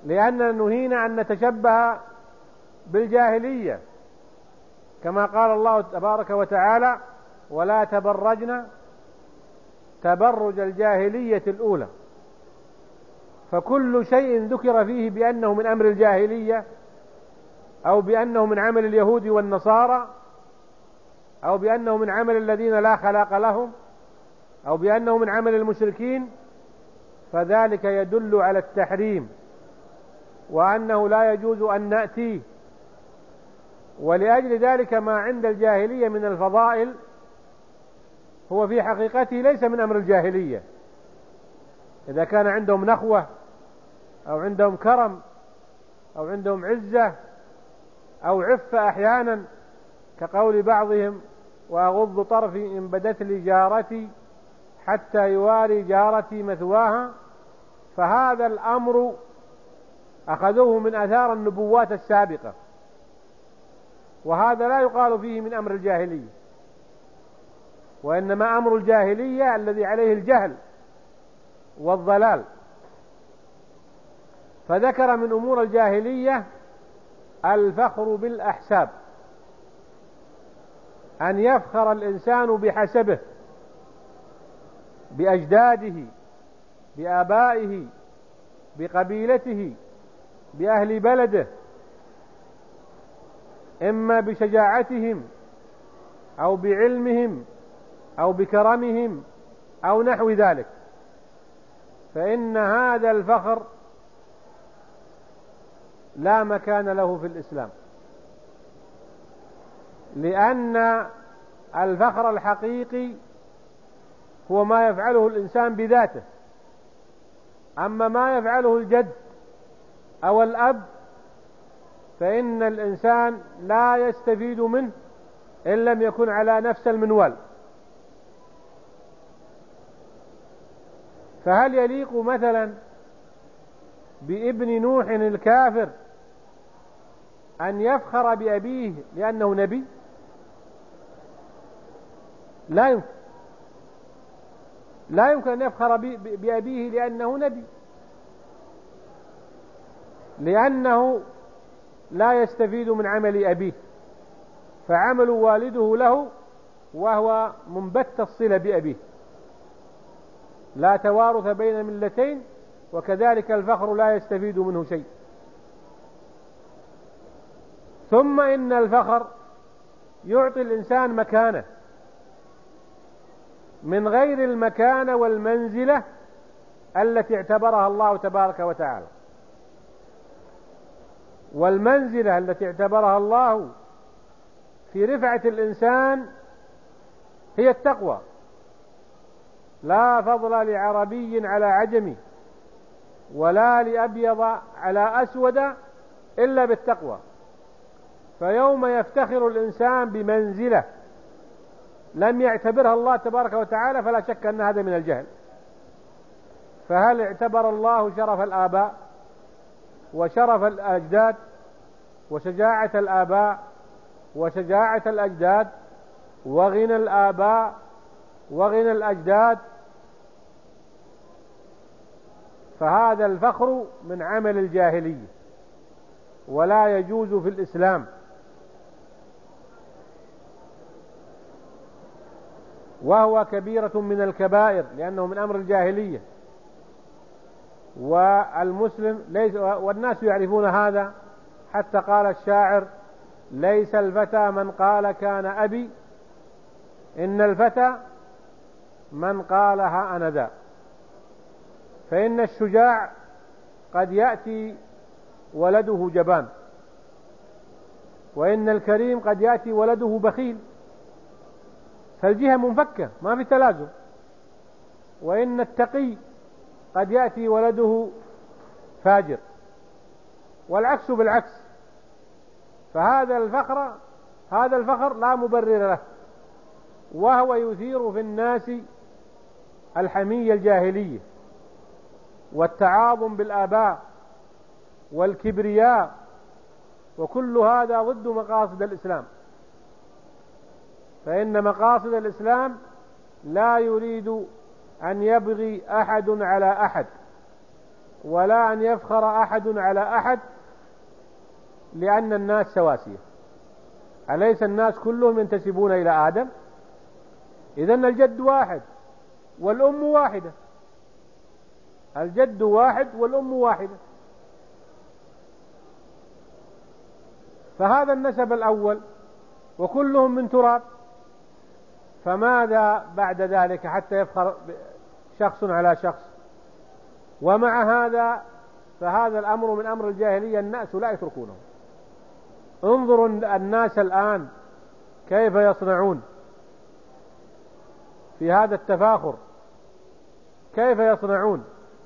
لأننا نهينا أن نتشبه بالجاهلية، كما قال الله تبارك وتعالى: ولا تبرجن تبرج الجاهلية الأولى. فكل شيء ذكر فيه بأنه من أمر الجاهلية، أو بأنه من عمل اليهود والنصارى، أو بأنه من عمل الذين لا خلاق لهم، أو بأنه من عمل المشركين، فذلك يدل على التحريم وأنه لا يجوز أن نأتيه. ولأجل ذلك ما عند الجاهلية من الفضائل هو في حقيقته ليس من أمر الجاهلية. إذا كان عندهم نخوة أو عندهم كرم أو عندهم عزة أو عفة أحيانا، كقول بعضهم: وأغض طرفي إن بدت لي جارتي حتى يواري جارتي مثواها، فهذا الأمر أخذوه من آثار النبوات السابقة، وهذا لا يقال فيه من أمر الجاهلية، وإنما أمر الجاهلية الذي عليه الجهل والضلال. فذكر من أمور الجاهلية الفخر بالأحساب، أن يفخر الإنسان بحسبه، بأجداده، بآبائه، بقبيلته، بأهل بلده، إما بشجاعتهم أو بعلمهم أو بكرمهم أو نحو ذلك. فإن هذا الفخر لا مكان له في الإسلام، لأن الفخر الحقيقي هو ما يفعله الإنسان بذاته. أما ما يفعله الجد أو الأب فإن الإنسان لا يستفيد منه إن لم يكن على نفس المنوال. فهل يليق مثلا بابن نوح الكافر أن يفخر بأبيه لأنه نبي؟ لا يمكن. لا يمكن أن يفخر بأبيه لأنه نبي، لأنه لا يستفيد من عمل أبيه، فعمل والده له وهو منبت الصلة بأبيه، لا توارث بين ملتين، وكذلك الفخر لا يستفيد منه شيء. ثم إن الفخر يعطي الإنسان مكانة من غير المكانة والمنزلة التي اعتبرها الله تبارك وتعالى. والمنزلة التي اعتبرها الله في رفعة الإنسان هي التقوى. لا فضل لعربي على عجمي ولا لأبيض على أسود إلا بالتقوى. فيوم يفتخر الإنسان بمنزلة لم يعتبرها الله تبارك وتعالى فلا شك أن هذا من الجهل. فهل اعتبر الله شرف الآباء وشرف الأجداد وشجاعة الآباء وشجاعة الأجداد وغنى الآباء وغنى الأجداد؟ فهذا الفخر من عمل الجاهلية ولا يجوز في الإسلام. وهو كبيرة من الكبائر لأنه من أمر الجاهلية، والمسلم ليس، والناس يعرفون هذا، حتى قال الشاعر: ليس الفتى من قال كان أبي، إن الفتى من قال ها أنا ذا. فإن الشجاع قد يأتي ولده جبان، وإن الكريم قد يأتي ولده بخيل، فالجهة منفكة ما في تلازم. وإن التقي قد يأتي ولده فاجر، والعكس بالعكس. فهذا الفخر لا مبرر له، وهو يثير في الناس الحمية الجاهلية والتعاظم بالآباء والكبرياء، وكل هذا ضد مقاصد الإسلام. فإن مقاصد الإسلام لا يريد أن يبغي أحد على أحد، ولا أن يفخر أحد على أحد، لأن الناس سواسية. أليس الناس كلهم ينتسبون إلى آدم؟ إذن الجد واحد والأم واحدة، الجد واحد والأم واحدة. فهذا النسب الأول وكلهم من تراب، فماذا بعد ذلك حتى يفخر شخص على شخص؟ ومع هذا فهذا الأمر من أمر الجاهلية، الناس لا يتركونه. انظروا الناس الآن كيف يصنعون في هذا التفاخر، كيف يصنعون،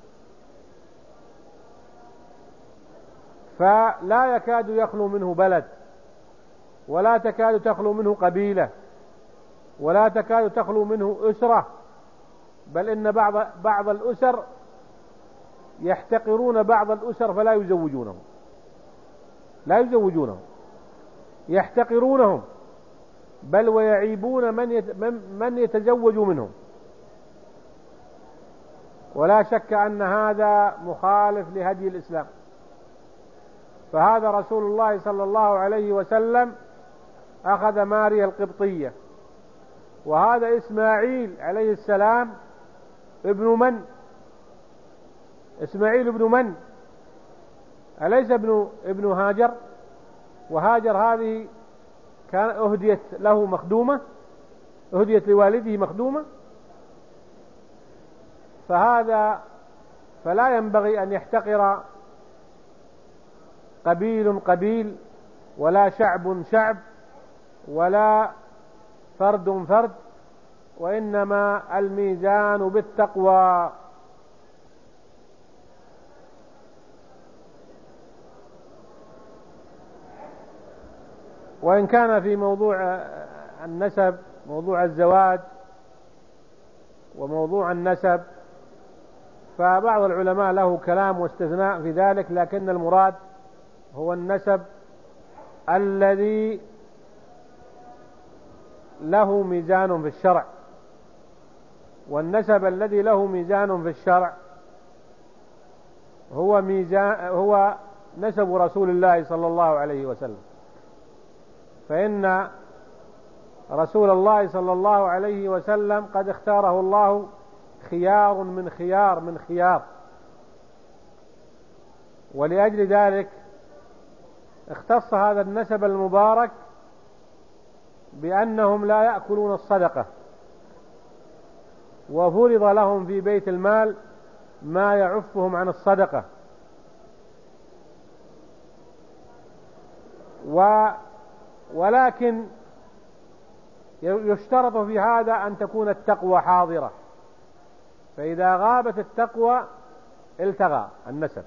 فلا يكاد يخلو منه بلد، ولا تكاد تخلو منه قبيلة، ولا تكاد تخلو منه أسرة، بل إن بعض الأسر يحتقرون بعض الأسر فلا يزوجونهم، لا يزوجونهم، يحتقرونهم، بل ويعيبون من يتزوج منهم. ولا شك أن هذا مخالف لهدي الإسلام. فهذا رسول الله صلى الله عليه وسلم أخذ ماريا القبطية، وهذا إسماعيل عليه السلام ابن من؟ إسماعيل ابن من؟ أليس ابن هاجر؟ وهاجر هذه كان أهديت له مخدومة، أهديت لوالده مخدومة. فلا ينبغي أن يحتقر قبيل، ولا شعب، ولا فرد، وإنما الميزان بالتقوى. وإن كان في موضوع النسب، موضوع الزواج وموضوع النسب، فبعض العلماء له كلام واستثناء في ذلك، لكن المراد هو النسب الذي له ميزان في الشرع. والنسب الذي له ميزان في الشرع هو نسب رسول الله صلى الله عليه وسلم. فإن رسول الله صلى الله عليه وسلم قد اختاره الله خيار من خيار، ولأجل ذلك اختص هذا النسب المبارك بأنهم لا يأكلون الصدقة، وفرض لهم في بيت المال ما يعفهم عن الصدقة. ولكن يشترط في هذا أن تكون التقوى حاضرة، فإذا غابت التقوى التغى النسب.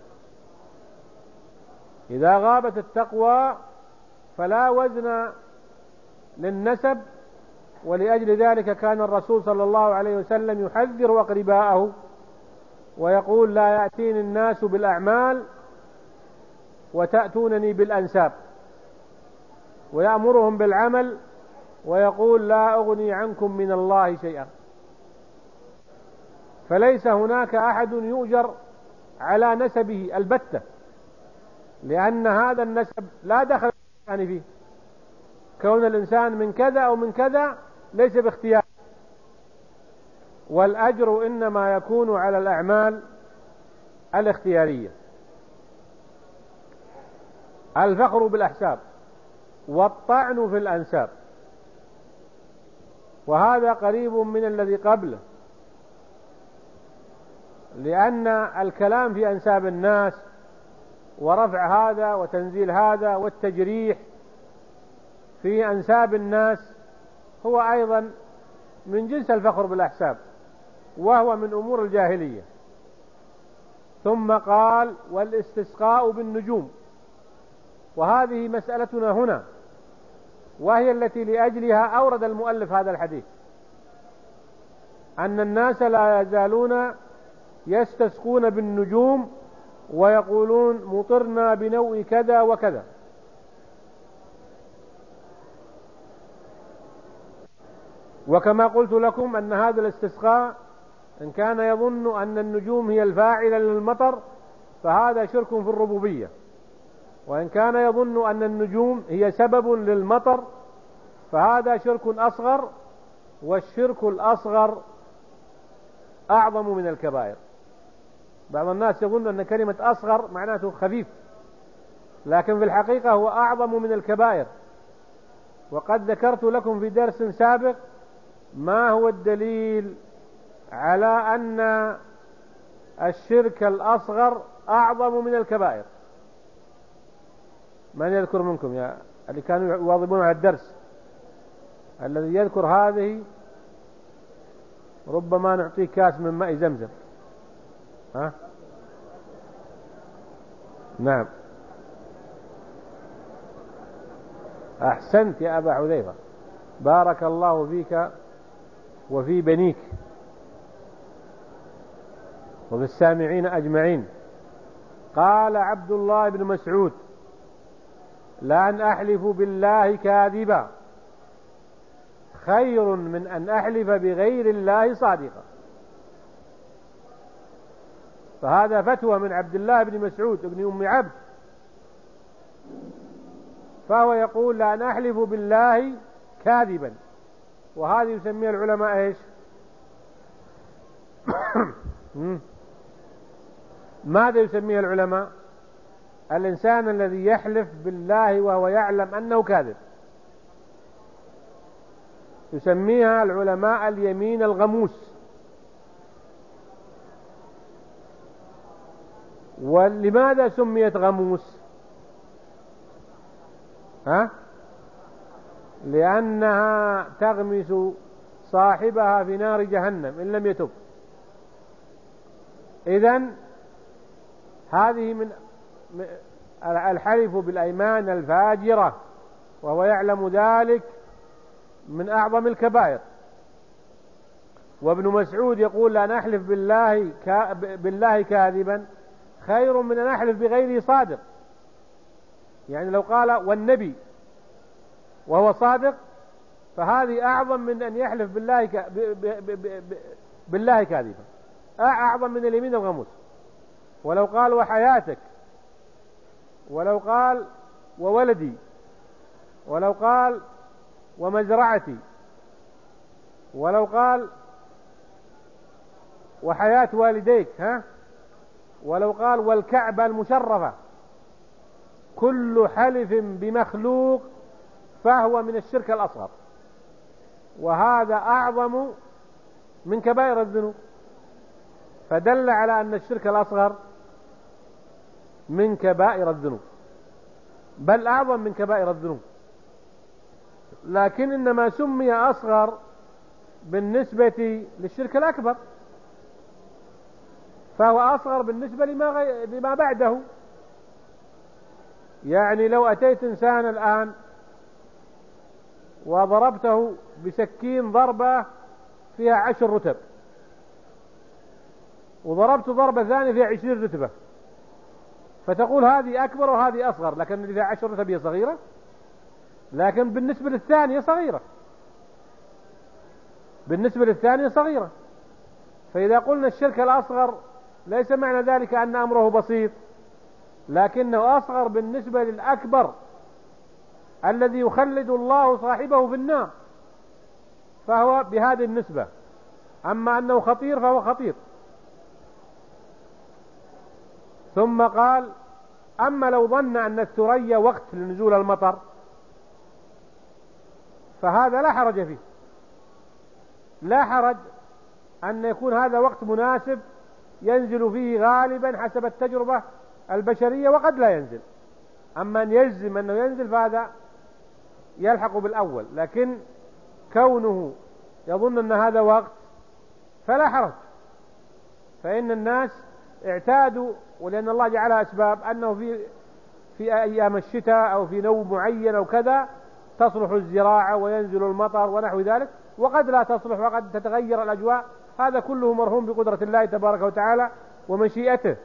إذا غابت التقوى فلا وزن للنسب. ولأجل ذلك كان الرسول صلى الله عليه وسلم يحذر أقرباءه ويقول: لا يأتيني الناس بالأعمال وتأتونني بالأنساب، ويأمرهم بالعمل ويقول: لا أغني عنكم من الله شيئا. فليس هناك أحد يؤجر على نسبه البتة، لأن هذا النسب لا دخل الإنسان فيه. كون الإنسان من كذا أو من كذا ليس باختيار، والأجر إنما يكون على الأعمال الاختيارية. الفخر بالأحساب والطعن في الأنساب، وهذا قريب من الذي قبله، لأن الكلام في أنساب الناس ورفع هذا وتنزيل هذا والتجريح في أنساب الناس هو أيضا من جنس الفخر بالأحساب، وهو من أمور الجاهلية. ثم قال: والاستسقاء بالنجوم. وهذه مسألتنا هنا، وهي التي لأجلها أورد المؤلف هذا الحديث، أن الناس لا يزالون يستسقون بالنجوم ويقولون: مطرنا بنوء كذا وكذا. وكما قلت لكم أن هذا الاستسقاء إن كان يظن أن النجوم هي الفاعلة للمطر فهذا شرك في الربوبية. وإن كان يظن أن النجوم هي سبب للمطر فهذا شرك أصغر، والشرك الأصغر أعظم من الكبائر. بعض الناس يظن أن كلمة أصغر معناته خفيف، لكن في الحقيقة هو أعظم من الكبائر. وقد ذكرت لكم في درس سابق ما هو الدليل على أن الشرك الأصغر أعظم من الكبائر. من يذكر منكم يا اللي كانوا يواظبون على الدرس؟ الذي يذكر هذه ربما نعطيه كاس من ماء زمزم. ها؟ نعم، أحسنت يا أبا حذيفة، بارك الله فيك وفي بنيك وبالسامعين أجمعين. قال عبد الله بن مسعود: لأن أحلف بالله كاذبا خير من أن أحلف بغير الله صادقا. فهذا فتوى من عبد الله بن مسعود ابن أم عبد، فهو يقول: لأن أحلف بالله كاذبا، وهذه يسميها العلماء إيش؟ ماذا يسميها العلماء؟ الإنسان الذي يحلف بالله وهو يعلم أنه كاذب، يسميها العلماء اليمين الغموس. ولماذا سميت غموس؟ لأنها تغمس صاحبها في نار جهنم إن لم يتب. إذن هذه من الحلف بالأيمان الفاجرة وهو يعلم ذلك من أعظم الكبائر. وابن مسعود يقول: لا نحلف بالله كاذبا خير من أن نحلف بغيره صادق. يعني لو قال والنبي وهو صادق فهذه أعظم من أن يحلف بالله كاذبا، أعظم من اليمين الغموس. ولو قال وحياتك، ولو قال وولدي، ولو قال ومزرعتي، ولو قال وحياة والديك، ولو قال والكعبة المشرفة، كل حلف بمخلوق فهو من الشرك الأصغر، وهذا أعظم من كبائر الذنوب. فدل على أن الشرك الأصغر من كبائر الذنوب، بل أعظم من كبائر الذنوب. لكن إنما سمي أصغر بالنسبة للشرك الأكبر، فهو أصغر بالنسبة لما بعده. يعني لو أتيت إنسان الآن وضربته بسكين ضربة فيها 10 رتب، وضربت ضربة ثانية فيها 20 رتبة، فتقول هذه أكبر وهذه أصغر، لكن اللي فيها 10 رتب هي صغيرة، لكن بالنسبة للثانية صغيرة، بالنسبة للثانية صغيرة. فإذا قلنا الشرك الأصغر ليس معنى ذلك أن أمره بسيط، لكنه أصغر بالنسبة للأكبر الذي يخلد الله صاحبه في النار، فهو بهذه النسبة. أما أنه خطير فهو خطير. ثم قال: أما لو ظن أن الثريا وقت لنزول المطر فهذا لا حرج فيه، لا حرج أن يكون هذا وقت مناسب ينزل فيه غالبا حسب التجربة البشرية، وقد لا ينزل. أما أن يجزم أنه ينزل فهذا يلحق بالأول، لكن كونه يظن أن هذا وقت فلا حرج. فإن الناس اعتادوا، ولأن الله جعلها أسباب، أنه في أيام الشتاء أو في نوم معين أو كذا تصلح الزراعة وينزل المطر ونحو ذلك، وقد لا تصلح وقد تتغير الأجواء. هذا كله مرهون بقدرة الله تبارك وتعالى ومشيئته.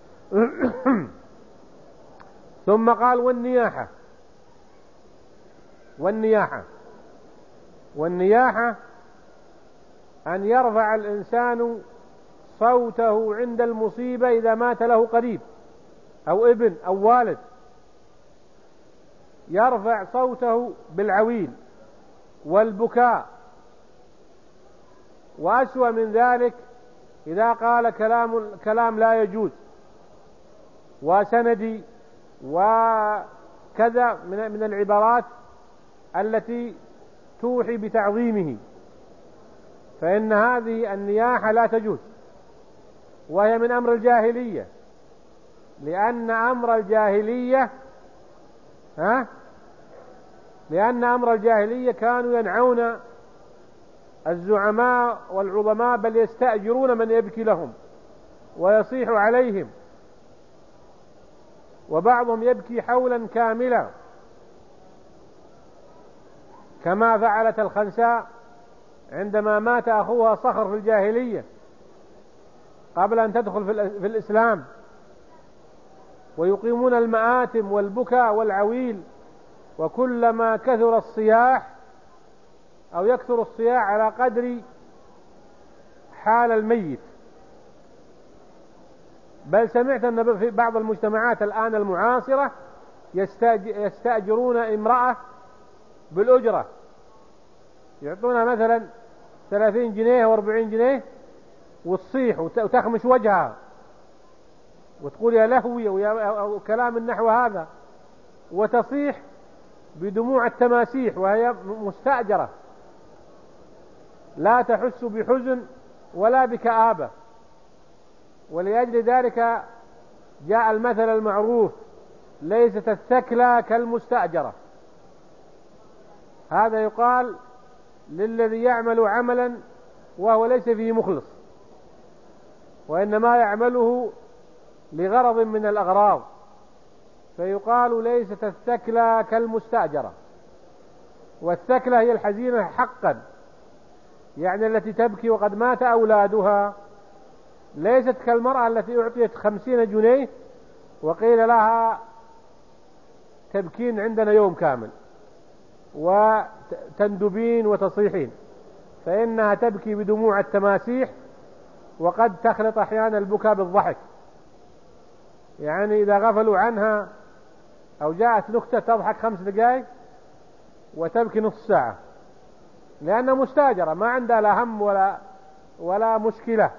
ثم قال: والنياحة أن يرفع الإنسان صوته عند المصيبة إذا مات له قريب، أو ابن أو والد يرفع صوته بالعويل والبكاء، وأسوأ من ذلك إذا قال كلام لا يجوز وسندي وكذا من العبارات التي توحي بتعظيمه، فإن هذه النياحة لا تجوز، وهي من أمر الجاهلية، لأن أمر الجاهلية كانوا ينعون الزعماء والعظماء، بل يستأجرون من يبكي لهم ويصيح عليهم، وبعضهم يبكي حولا كاملا كما فعلت الخنساء عندما مات أخوها صخر في الجاهلية قبل أن تدخل في الإسلام، ويقيمون المآتم والبكاء والعويل، وكلما كثر الصياح أو يكثر الصياح على قدر حال الميت. بل سمعت أن في بعض المجتمعات الآن المعاصرة يستأجرون امرأة بالأجرة، يعطونها مثلا 30 جنيه و40 جنيه وتصيح وتخمش وجهها وتقول يا لهوي أو كلام النحو هذا، وتصيح بدموع التماسيح وهي مستأجرة لا تحس بحزن ولا بكآبة. ولأجل ذلك جاء المثل المعروف: ليست الثكلى كالمستأجرة. هذا يقال للذي يعمل عملا وهو ليس فيه مخلص، وإنما يعمله لغرض من الأغراض، فيقال ليست الثكلى كالمستأجرة. والثكلى هي الحزينة حقا، يعني التي تبكي وقد مات أولادها، ليست كالمرأة التي أعطيت 50 جنيه وقيل لها تبكين عندنا يوم كامل وتندبين وتصيحين، فإنها تبكي بدموع التماسيح، وقد تخلط أحيانا البكاء بالضحك، يعني إذا غفلوا عنها أو جاءت نكتة تضحك 5 دقائق وتبكي نص ساعة، لأنها مستاجرة ما عندها لا هم ولا مشكلة.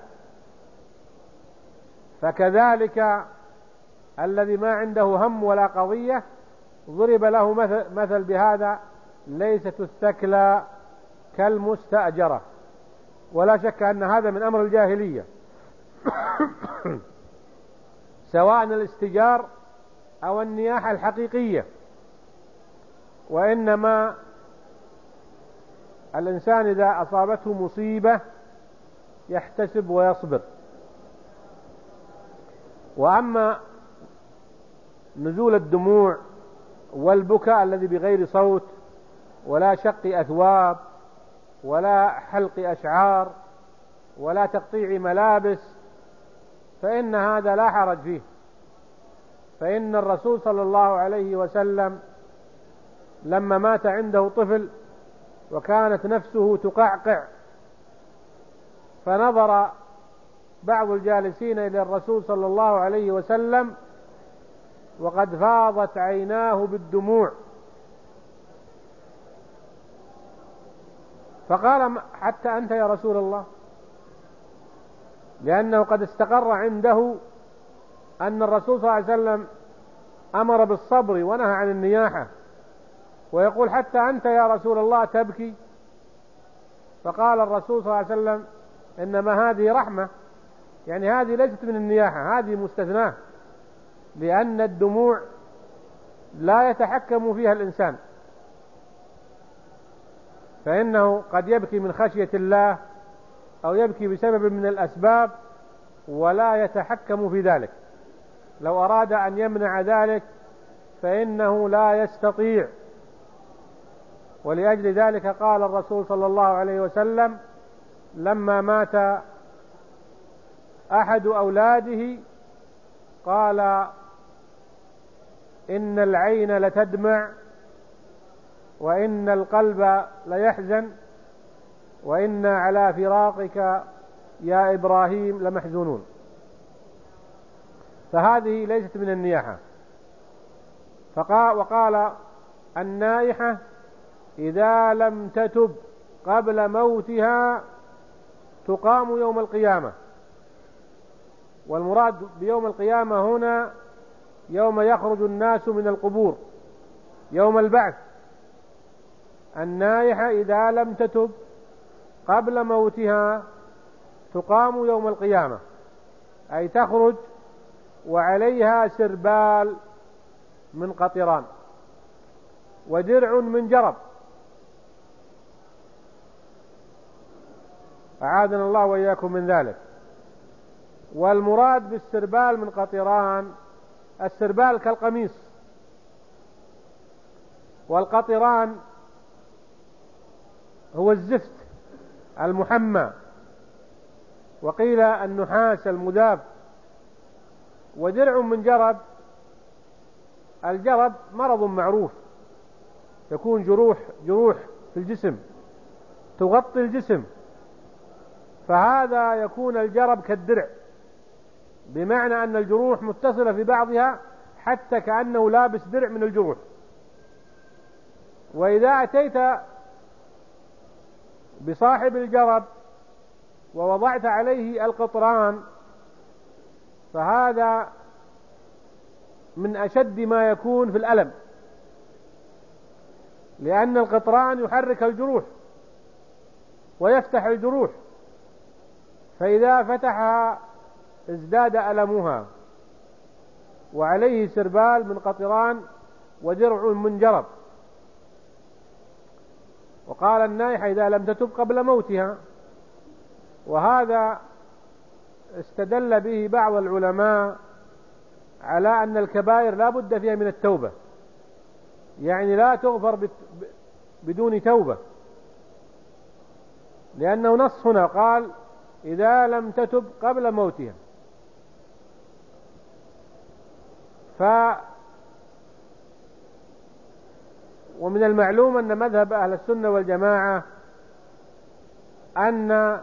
فكذلك الذي ما عنده هم ولا قضية ضرب له مثل بهذا: ليست الثكلى كالمستأجرة. ولا شك أن هذا من أمر الجاهلية سواء الاستجار أو النياحة الحقيقية. وإنما الإنسان إذا أصابته مصيبة يحتسب ويصبر. وأما نزول الدموع والبكاء الذي بغير صوت ولا شق أثواب ولا حلق أشعار ولا تقطيع ملابس، فإن هذا لا حرج فيه، فإن الرسول صلى الله عليه وسلم لما مات عنده طفل وكانت نفسه تقعقع، فنظر بعض الجالسين إلى الرسول صلى الله عليه وسلم وقد فاضت عيناه بالدموع، فقال: حتى أنت يا رسول الله؟ لأنه قد استقر عنده أن الرسول صلى الله عليه وسلم أمر بالصبر ونهى عن النياحة، ويقول: حتى أنت يا رسول الله تبكي؟ فقال الرسول صلى الله عليه وسلم: إنما هذه رحمة، يعني هذه ليست من النياحة، هذه مستثناة، لأن الدموع لا يتحكم فيها الإنسان، فإنه قد يبكي من خشية الله أو يبكي بسبب من الأسباب ولا يتحكم في ذلك. لو أراد أن يمنع ذلك فإنه لا يستطيع. ولأجل ذلك قال الرسول صلى الله عليه وسلم لما مات أحد أولاده قال: إن العين لتدمع وإن القلب ليحزن وإنا على فراقك يا إبراهيم لمحزونون. فهذه ليست من النياحة. وقال النائحة إذا لم تتب قبل موتها تقام يوم القيامة. والمراد بيوم القيامة هنا يوم يخرج الناس من القبور، يوم البعث. النائحة إذا لم تتب قبل موتها تقام يوم القيامة، أي تخرج وعليها سربال من قطران ودرع من جرب، أعاذنا الله وإياكم من ذلك. والمراد بالسربال من قطران السربال كالقميص، والقطران هو الزفت المحمى، وقيل النحاس المذاب. ودرع من جرب، الجرب مرض معروف، يكون جروح في الجسم تغطي الجسم، فهذا يكون الجرب كالدرع، بمعنى أن الجروح متصلة في بعضها حتى كأنه لابس درع من الجروح. وإذا أتيت بصاحب الجرب ووضعت عليه القطران فهذا من أشد ما يكون في الألم، لأن القطران يحرك الجروح ويفتح الجروح، فإذا فتحها ازداد ألمها. وعليه سربال من قطران ودرع من جرب. وقال النائحة إذا لم تتب قبل موتها، وهذا استدل به بعض العلماء على أن الكبائر لا بد فيها من التوبة، يعني لا تغفر بدون توبة، لأنه نص هنا قال إذا لم تتب قبل موتها. ومن المعلوم أن مذهب أهل السنة والجماعة أن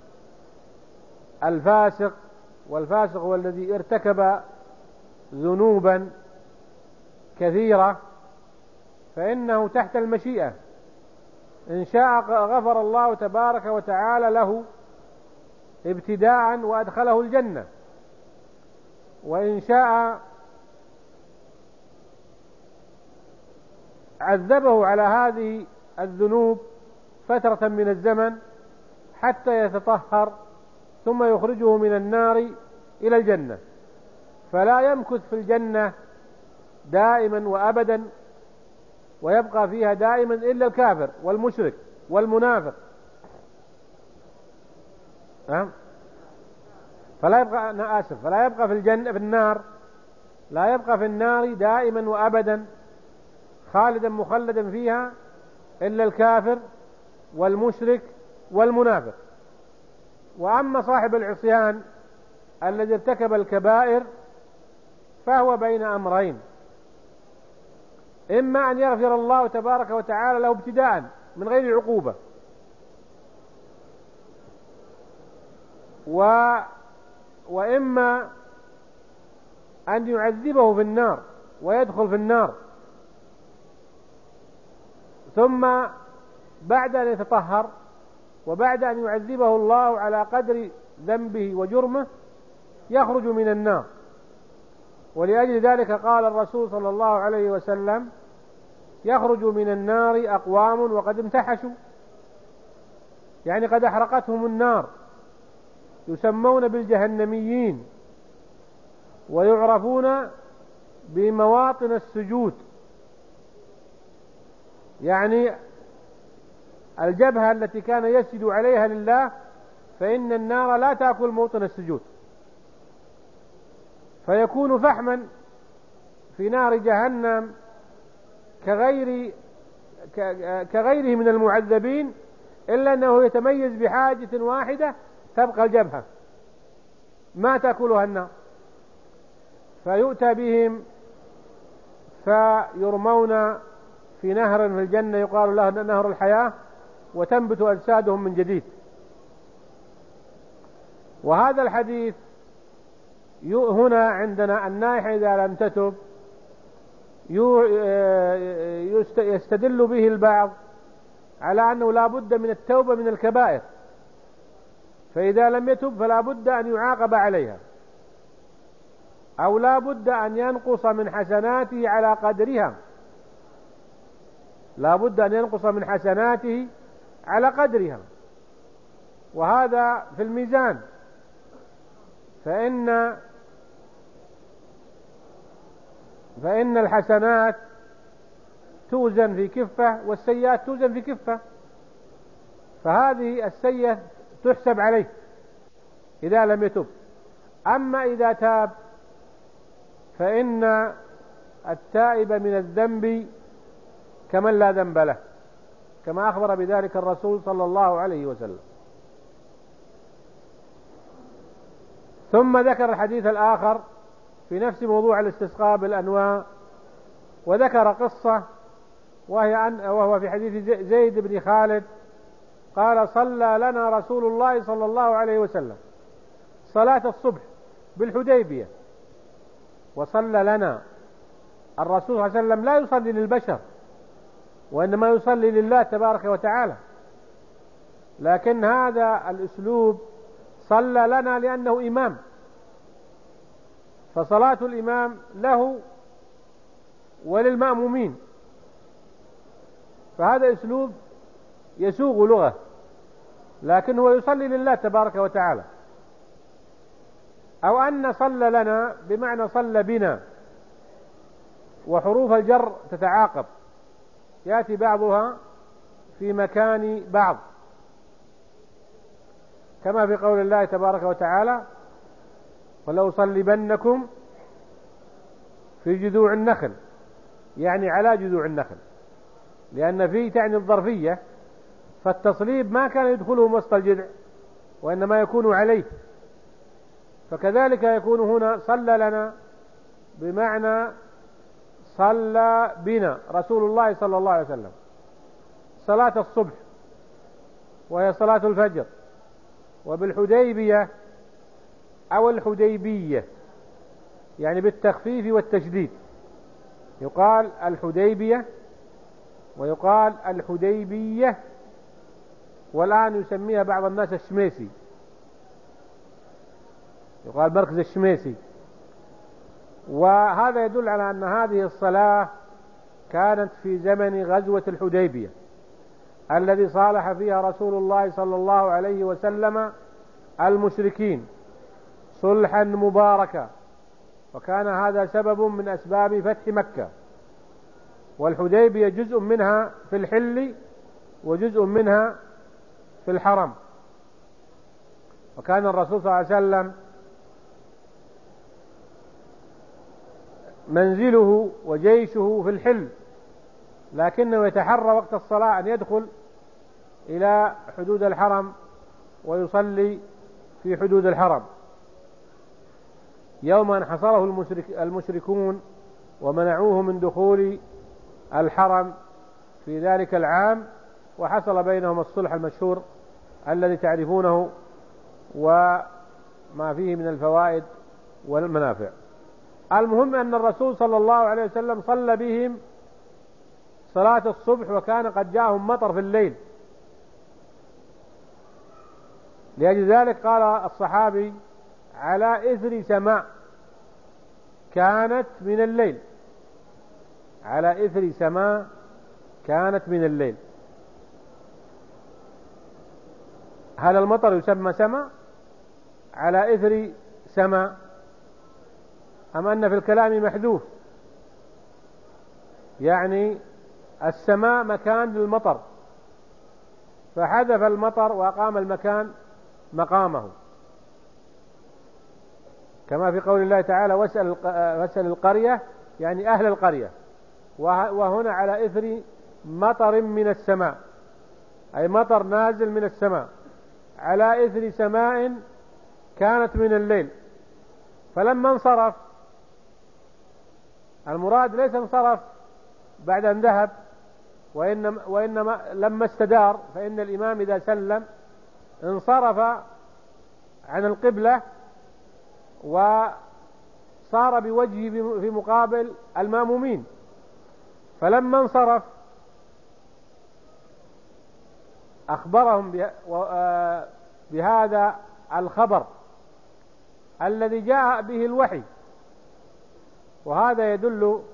والفاسق هو الذي ارتكب ذنوبا كثيرة فإنه تحت المشيئة، إن شاء غفر الله تبارك وتعالى له ابتداء وأدخله الجنة، وإن شاء عذبه على هذه الذنوب فترة من الزمن حتى يتطهر ثم يخرجه من النار إلى الجنة، فلا يمكث في الجنة دائما وأبدا ويبقى فيها دائما إلا الكافر والمشرك والمنافق. فلا يبقى في الجنة في النار، لا يبقى في النار دائما وأبدا خالدا مخلدا فيها إلا الكافر والمشرك والمنافق. وأما صاحب العصيان الذي ارتكب الكبائر فهو بين أمرين، إما أن يغفر الله تبارك وتعالى له ابتداء من غير عقوبة، وإما أن يعذبه في النار ويدخل في النار، ثم بعد أن يتطهر وبعد أن يعذبه الله على قدر ذنبه وجرمه يخرج من النار. ولأجل ذلك قال الرسول صلى الله عليه وسلم يخرج من النار أقوام وقد امتحشوا، يعني قد أحرقتهم النار، يسمون بالجهنميين ويعرفون بمواطن السجود، يعني الجبهة التي كان يسجد عليها لله، فإن النار لا تأكل موطن السجود، فيكون فحما في نار جهنم كغيره من المعذبين، إلا أنه يتميز بحاجة واحدة تبقى الجبهة ما تأكلها النار، فيؤتى بهم فيرمون في نهر في الجنة يقال له نهر الحياة، وتنبت أجسادهم من جديد. وهذا الحديث هنا عندنا النائحة إذا لم تتب يستدل به البعض على أنه لا بد من التوبة من الكبائر، فإذا لم يتب فلا بد أن يعاقب عليها، أو لا بد أن ينقص من حسناته على قدرها، لا بد أن ينقص من حسناته على قدرها. وهذا في الميزان، فإن الحسنات توزن في كفة والسيئات توزن في كفة، فهذه السيئة تحسب عليه إذا لم يتب. أما إذا تاب فإن التائب من الذنب كمن لا ذنب له، كما أخبر بذلك الرسول صلى الله عليه وسلم. ثم ذكر الحديث الآخر في نفس موضوع الاستسقاء بالأنواع، وذكر قصة وهو في حديث زيد بن خالد قال: صلى لنا رسول الله صلى الله عليه وسلم صلاة الصبح بالحديبية. وصلى لنا، الرسول صلى الله عليه وسلم لا يصلي للبشر، وإنما يصلي لله تبارك وتعالى، لكن هذا الأسلوب صلى لنا لأنه إمام، فصلاة الإمام له وللمأمومين، فهذا أسلوب يسوغ لغة، لكن هو يصلي لله تبارك وتعالى. أو أن صلى لنا بمعنى صلى بنا، وحروف الجر تتعاقب، يأتي بعضها في مكان بعض، كما في قول الله تبارك وتعالى: ولأصلبنكم في جذوع النخل، يعني على جذوع النخل، لأن فيه تعني الظرفية، فالتصليب ما كان يدخله وسط الجذع وإنما يكون عليه، فكذلك يكون هنا صلى لنا بمعنى صلى بنا رسول الله صلى الله عليه وسلم صلاة الصبح، وهي صلاة الفجر. وبالحديبية أو الحديبية يعني بالتخفيف والتشديد، يقال الحديبية ويقال الحديبية، والآن يسميها بعض الناس الشميسي، يقال مركز الشميسي. وهذا يدل على أن هذه الصلاة كانت في زمن غزوة الحديبية الذي صالح فيها رسول الله صلى الله عليه وسلم المشركين صلحا مباركا، وكان هذا سبب من أسباب فتح مكة. والحديبية جزء منها في الحل وجزء منها في الحرم، وكان الرسول صلى الله عليه وسلم منزله وجيشه في الحل، لكنه يتحرى وقت الصلاة أن يدخل إلى حدود الحرم ويصلي في حدود الحرم. يوم أن حصره المشركون ومنعوه من دخول الحرم في ذلك العام، وحصل بينهم الصلح المشهور الذي تعرفونه وما فيه من الفوائد والمنافع. المهم أن الرسول صلى الله عليه وسلم صلى بهم صلاة الصبح، وكان قد جاءهم مطر في الليل، لأجل ذلك قال الصحابي: على إثر سماء كانت من الليل، على إثر سماء كانت من الليل. هل المطر يسمى سماء على إثر سماء، أم أن في الكلام محذوف؟ يعني السماء مكان للمطر، فحذف المطر وأقام المكان مقامه، كما في قول الله تعالى: واسأل القرية، يعني أهل القرية، وهنا على إثر مطر من السماء، أي مطر نازل من السماء، على إثر سماء كانت من الليل. فلما انصرف، المراد ليس انصرف بعد أن ذهب، وإنما لما استدار، فإن الإمام إذا سلم انصرف عن القبلة صار بوجهه في مقابل المأمومين. فلما انصرف أخبرهم بهذا الخبر الذي جاء به الوحي، وهذا يدل